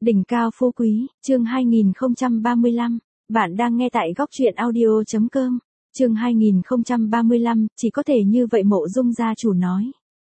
Đỉnh cao phú quý, chương 2035, bạn đang nghe tại góc truyện audio.com, chương 2035, chỉ có thể như vậy Mộ Dung gia chủ nói.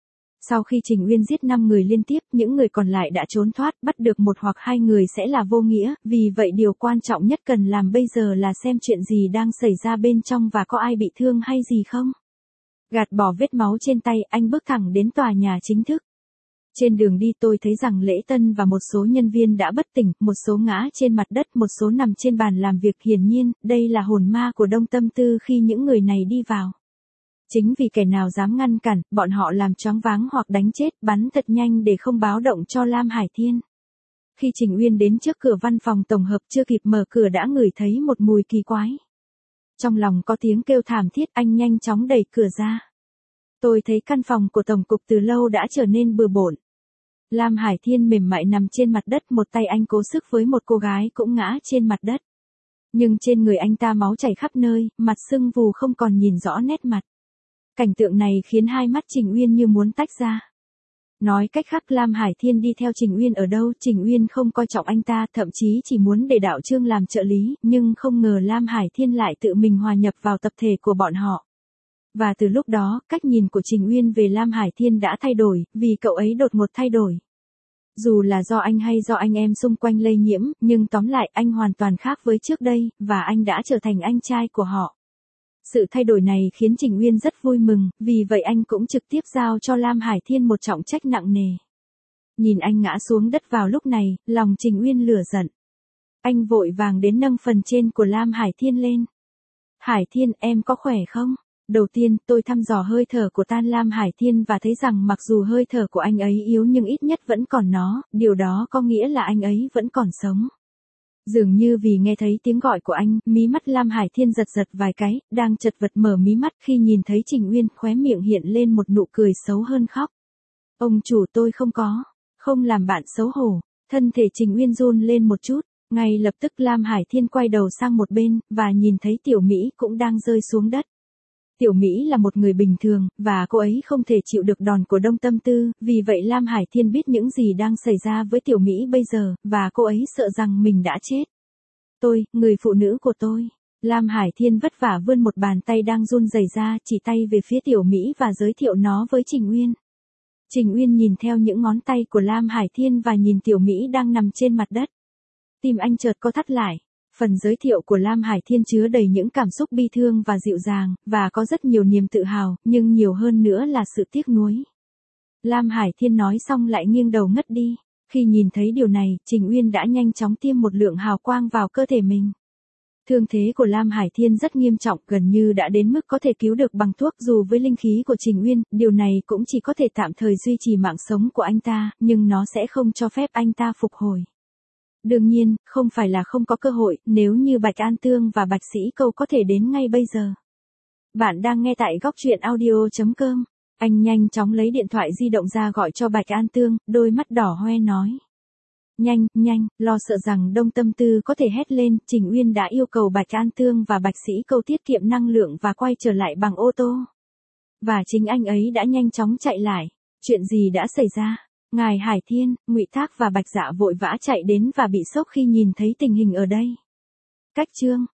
Sau khi Trình Uyên giết 5 người liên tiếp, những người còn lại đã trốn thoát, bắt được 1 hoặc 2 người sẽ là vô nghĩa, vì vậy điều quan trọng nhất cần làm bây giờ là xem chuyện gì đang xảy ra bên trong và có ai bị thương hay gì không. Gạt bỏ vết máu trên tay, anh bước thẳng đến tòa nhà chính thức. Trên đường đi tôi thấy rằng Lễ Tân và một số nhân viên đã bất tỉnh, một số ngã trên mặt đất, một số nằm trên bàn làm việc. Hiển nhiên, đây là hồn ma của Đông Tâm Tư khi những người này đi vào. Chính vì kẻ nào dám ngăn cản, bọn họ làm choáng váng hoặc đánh chết, bắn thật nhanh để không báo động cho Lam Hải Thiên. Khi Trình Uyên đến trước cửa văn phòng tổng hợp chưa kịp mở cửa đã ngửi thấy một mùi kỳ quái. Trong lòng có tiếng kêu thảm thiết, anh nhanh chóng đẩy cửa ra. Tôi thấy căn phòng của tổng cục từ lâu đã trở nên bừa bộn. Lam Hải Thiên mềm mại nằm trên mặt đất, một tay anh cố sức với một cô gái cũng ngã trên mặt đất. Nhưng trên người anh ta máu chảy khắp nơi, mặt sưng vù không còn nhìn rõ nét mặt. Cảnh tượng này khiến hai mắt Trình Uyên như muốn tách ra. Nói cách khác, Lam Hải Thiên đi theo Trình Uyên ở đâu, Trình Uyên không coi trọng anh ta, thậm chí chỉ muốn để Đạo Trương làm trợ lý, nhưng không ngờ Lam Hải Thiên lại tự mình hòa nhập vào tập thể của bọn họ. Và từ lúc đó, cách nhìn của Trình Uyên về Lam Hải Thiên đã thay đổi, vì cậu ấy đột ngột thay đổi. Dù là do anh hay do anh em xung quanh lây nhiễm, nhưng tóm lại anh hoàn toàn khác với trước đây, và anh đã trở thành anh trai của họ. Sự thay đổi này khiến Trình Uyên rất vui mừng, vì vậy anh cũng trực tiếp giao cho Lam Hải Thiên một trọng trách nặng nề. Nhìn anh ngã xuống đất vào lúc này, lòng Trình Uyên lửa giận. Anh vội vàng đến nâng phần trên của Lam Hải Thiên lên. Hải Thiên, em có khỏe không? Đầu tiên, tôi thăm dò hơi thở của Lam Hải Thiên và thấy rằng mặc dù hơi thở của anh ấy yếu nhưng ít nhất vẫn còn nó, điều đó có nghĩa là anh ấy vẫn còn sống. Dường như vì nghe thấy tiếng gọi của anh, mí mắt Lam Hải Thiên giật giật vài cái, đang chật vật mở mí mắt khi nhìn thấy Trình Uyên, khóe miệng hiện lên một nụ cười xấu hơn khóc. Ông chủ, tôi không làm bạn xấu hổ. Thân thể Trình Uyên run lên một chút, ngay lập tức Lam Hải Thiên quay đầu sang một bên, và nhìn thấy Tiểu Mỹ cũng đang rơi xuống đất. Tiểu Mỹ là một người bình thường, và cô ấy không thể chịu được đòn của Đông Tâm Tư, vì vậy Lam Hải Thiên biết những gì đang xảy ra với Tiểu Mỹ bây giờ, và cô ấy sợ rằng mình đã chết. Tôi, người phụ nữ của tôi. Lam Hải Thiên vất vả vươn một bàn tay đang run rẩy ra, chỉ tay về phía Tiểu Mỹ và giới thiệu nó với Trình Uyên. Trình Uyên nhìn theo những ngón tay của Lam Hải Thiên và nhìn Tiểu Mỹ đang nằm trên mặt đất. Tim anh chợt co thắt lại. Phần giới thiệu của Lam Hải Thiên chứa đầy những cảm xúc bi thương và dịu dàng, và có rất nhiều niềm tự hào, nhưng nhiều hơn nữa là sự tiếc nuối. Lam Hải Thiên nói xong lại nghiêng đầu ngất đi. Khi nhìn thấy điều này, Trình Uyên đã nhanh chóng tiêm một lượng hào quang vào cơ thể mình. Thương thế của Lam Hải Thiên rất nghiêm trọng, gần như đã đến mức có thể cứu được bằng thuốc. Dù với linh khí của Trình Uyên, điều này cũng chỉ có thể tạm thời duy trì mạng sống của anh ta, nhưng nó sẽ không cho phép anh ta phục hồi. Đương nhiên, không phải là không có cơ hội, nếu như Bạch An Tương và Bạch Sĩ Câu có thể đến ngay bây giờ. Bạn đang nghe tại góc truyện audio.com. Anh nhanh chóng lấy điện thoại di động ra gọi cho Bạch An Tương, đôi mắt đỏ hoe nói. Nhanh, lo sợ rằng Đông Tâm Tư có thể hét lên, Trình Uyên đã yêu cầu Bạch An Tương và Bạch Sĩ Câu tiết kiệm năng lượng và quay trở lại bằng ô tô. Và chính anh ấy đã nhanh chóng chạy lại. Chuyện gì đã xảy ra? Ngài Hải Thiên, Ngụy Thác và Bạch Dạ vội vã chạy đến và bị sốc khi nhìn thấy tình hình ở đây. Cách chương